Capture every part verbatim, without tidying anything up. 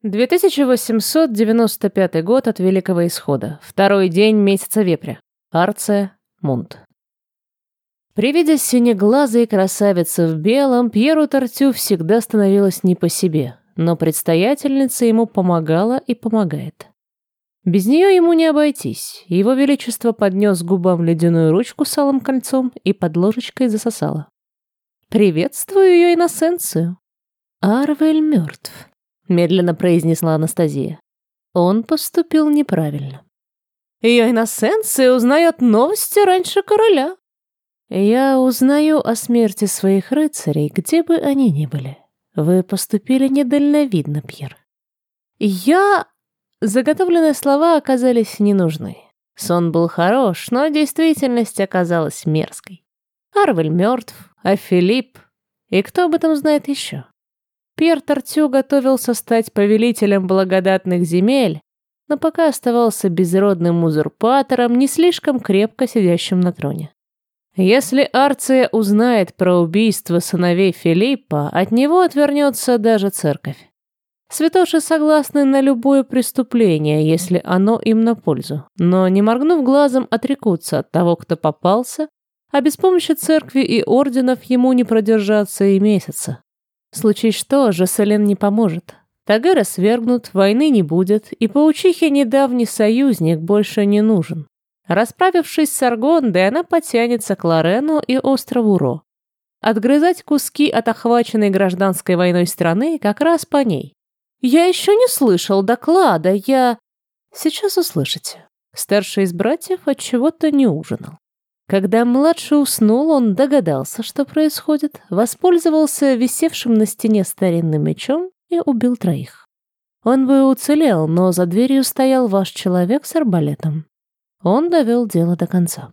две тысячи восемьсот девяносто пятый год от Великого Исхода. Второй день месяца Вепря. Арция, Мунт. При виде синеглазой красавицы в белом, Пьеру Тартю всегда становилось не по себе, но предстоятельница ему помогала и помогает. Без нее ему не обойтись. Его Величество поднес к губам ледяную ручку с алым кольцом и под ложечкой засосало. «Приветствую ее иносенцию». «Арвель мертв», — медленно произнесла Анастасия. Он поступил неправильно. «Ее иносенция узнает новости раньше короля». «Я узнаю о смерти своих рыцарей, где бы они ни были. Вы поступили недальновидно, Пьер». «Я...» Заготовленные слова оказались не нужны. Сон был хорош, но действительность оказалась мерзкой. Арвель мертв, а Филипп... И кто об этом знает еще? Пьер Тартю готовился стать повелителем благодатных земель, но пока оставался безродным узурпатором, не слишком крепко сидящим на троне. Если Арция узнает про убийство сыновей Филиппа, от него отвернется даже церковь. Святоши согласны на любое преступление, если оно им на пользу, но, не моргнув глазом, отрекутся от того, кто попался, а без помощи церкви и орденов ему не продержаться и месяца. В случае что, Жосселин не поможет. Тагеры свергнут, войны не будет, и паучихе недавний союзник больше не нужен. Расправившись с Аргондой, она потянется к Лорену и острову Ро. Отгрызать куски от охваченной гражданской войной страны как раз по ней. «Я еще не слышал доклада, я...» «Сейчас услышите». Старший из братьев отчего-то не ужинал. Когда младший уснул, он догадался, что происходит, воспользовался висевшим на стене старинным мечом и убил троих. Он бы уцелел, но за дверью стоял ваш человек с арбалетом. Он довел дело до конца.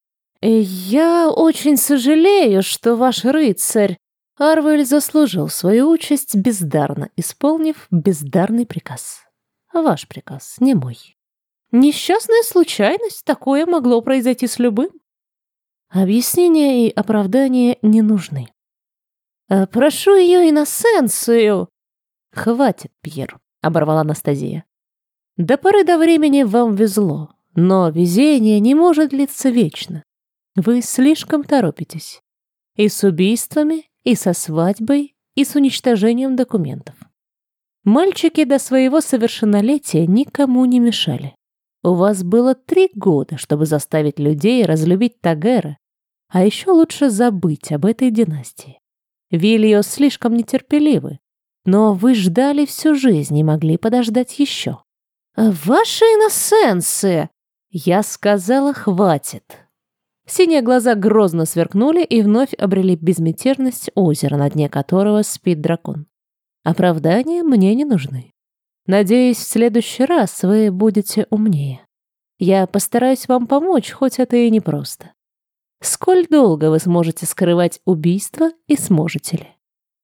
«Я очень сожалею, что ваш рыцарь...» Арвель заслужил свою участь, бездарно исполнив бездарный приказ. Ваш приказ, не мой. Несчастная случайность, такое могло произойти с любым. Объяснения и оправдания не нужны. «Прошу ее иносенцию!» «Хватит, Пьер», — оборвала Анастасия. «До поры до времени вам везло, но везение не может длиться вечно. Вы слишком торопитесь. И с убийствами, и со свадьбой, и с уничтожением документов. Мальчики до своего совершеннолетия никому не мешали. У вас было три года, чтобы заставить людей разлюбить Тагера, а еще лучше забыть об этой династии. Вильо слишком нетерпеливы, но вы ждали всю жизнь и могли подождать еще. «Ваша иносенция!» Я сказала, хватит. Синие глаза грозно сверкнули и вновь обрели безмятежность озера, на дне которого спит дракон. Оправдания мне не нужны. Надеюсь, в следующий раз вы будете умнее. Я постараюсь вам помочь, хоть это и непросто. Сколь долго вы сможете скрывать убийство и сможете ли?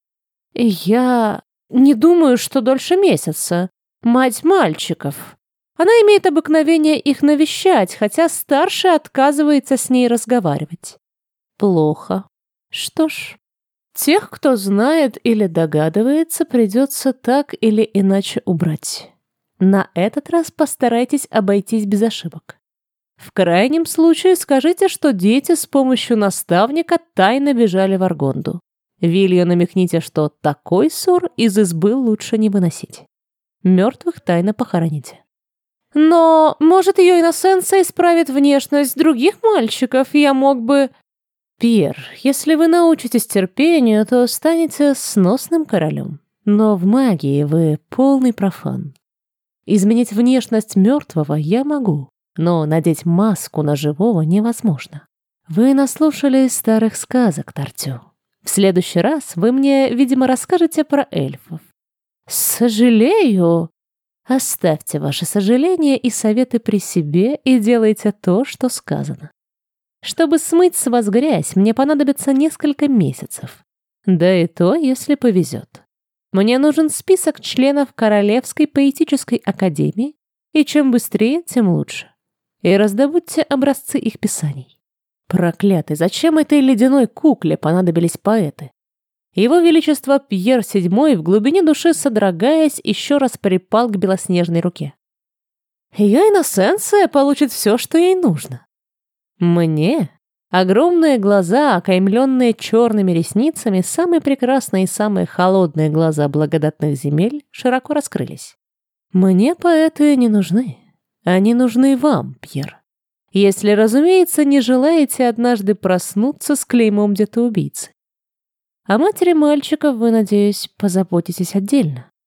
Я не думаю, что дольше месяца. Мать мальчиков. Она имеет обыкновение их навещать, хотя старший отказывается с ней разговаривать. Плохо. Что ж, тех, кто знает или догадывается, придется так или иначе убрать. На этот раз постарайтесь обойтись без ошибок. В крайнем случае скажите, что дети с помощью наставника тайно бежали в Аргонду. Вилью намекните, что такой ссор из избы лучше не выносить. Мертвых тайно похороните. Но, может, ее иносенция исправит внешность других мальчиков, я мог бы... Пьер, если вы научитесь терпению, то станете сносным королем. Но в магии вы полный профан. Изменить внешность мертвого я могу, но надеть маску на живого невозможно. Вы наслушались старых сказок, Тартю. В следующий раз вы мне, видимо, расскажете про эльфов. Сожалею... Оставьте ваши сожаления и советы при себе и делайте то, что сказано. Чтобы смыть с вас грязь, мне понадобится несколько месяцев. Да и то, если повезет. Мне нужен список членов Королевской поэтической академии, и чем быстрее, тем лучше. И раздобудьте образцы их писаний. Проклятый, зачем этой ледяной кукле понадобились поэты? Его Величество Пьер седьмой, в глубине души содрогаясь, еще раз припал к белоснежной руке. Ее иносенция получит все, что ей нужно. Мне? Огромные глаза, окаймленные черными ресницами, самые прекрасные и самые холодные глаза благодатных земель, широко раскрылись. Мне поэты не нужны. Они нужны вам, Пьер. Если, разумеется, не желаете однажды проснуться с клеймом детоубийцы. О матери мальчиков вы, надеюсь, позаботитесь отдельно.